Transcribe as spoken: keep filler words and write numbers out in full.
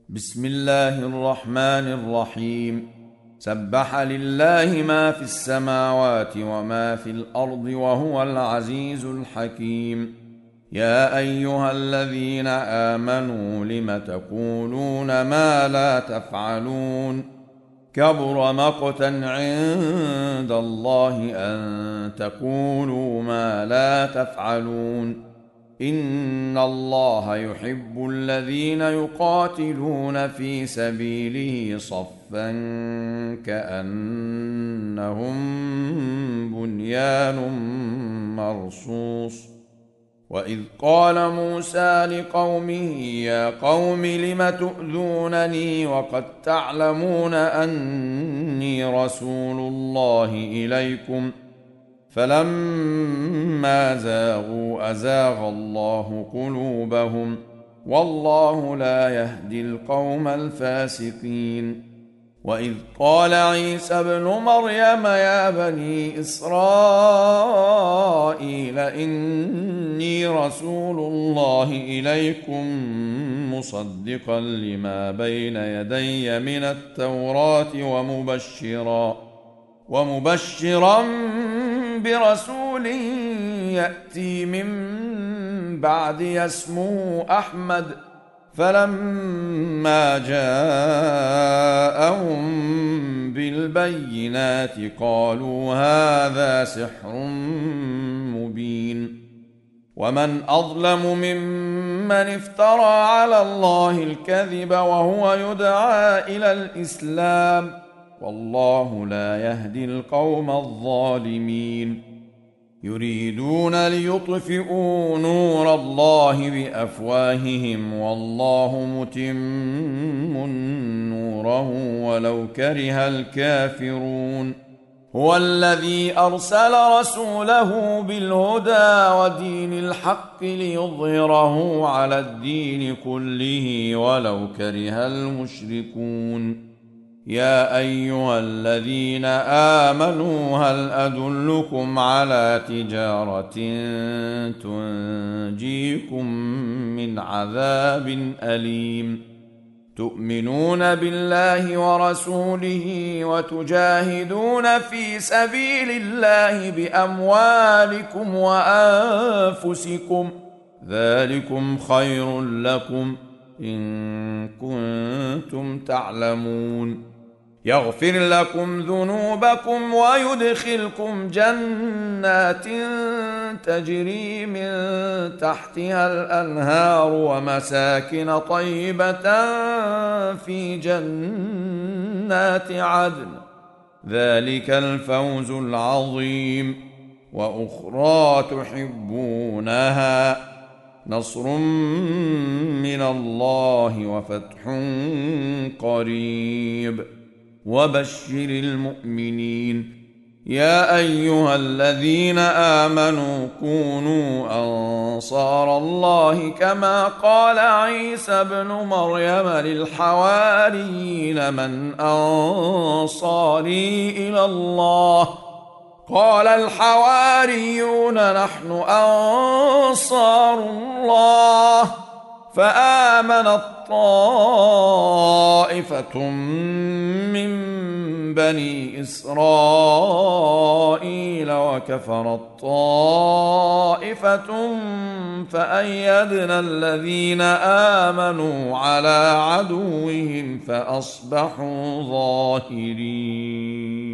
بسم الله الرحمن الرحيم. سبح لله ما في السماوات وما في الأرض وهو العزيز الحكيم. يا أيها الذين آمنوا لم تقولون ما لا تفعلون؟ كبر مقتا عند الله أن تقولوا ما لا تفعلون. إن الله يحب الذين يقاتلون في سبيله صفا كأنهم بنيان مرصوص. وإذ قال موسى لقومه يا قوم لم تؤذونني وقد تعلمون أني رسول الله إليكم فلما زاغوا أزاغ الله قلوبهم والله لا يهدي القوم الفاسقين. وإذ قال عيسى ابن مريم يا بني إسرائيل إني رسول الله إليكم مصدقا لما بين يدي من التوراة ومبشرا ومبشرا برسول يأتي من بعدي اسمه أحمد. فلما جاءهم بالبينات قالوا هذا سحر مبين. ومن أظلم ممن افترى على الله الكذب وهو يدعى إلى الإسلام والله لا يهدي القوم الظالمين. يريدون ليطفئوا نور الله بأفواههم والله متم نوره ولو كره الكافرون. هو الذي أرسل رسوله بالهدى ودين الحق ليظهره على الدين كله ولو كره المشركون. يا أيها الذين آمنوا هل أدلكم على تجارة تنجيكم من عذاب أليم؟ تؤمنون بالله ورسوله وتجاهدون في سبيل الله بأموالكم وأنفسكم ذلكم خير لكم إن كنتم تعلمون. يغفر لكم ذنوبكم ويدخلكم جنات تجري من تحتها الأنهار ومساكن طيبة في جنات عدن ذلك الفوز العظيم. وأخرى تحبونها نصر من الله وفتح قريب وبشر المؤمنين. يا أيها الذين آمنوا كونوا أنصار الله كما قال عيسى ابن مريم للحواريين من أنصاري إلى الله؟ قال الحواريون نحن أنصار الله. فآمنت طائفة من بني إسرائيل وكفرت طائفة فأيدنا الذين آمنوا على عدوهم فأصبحوا ظاهرين.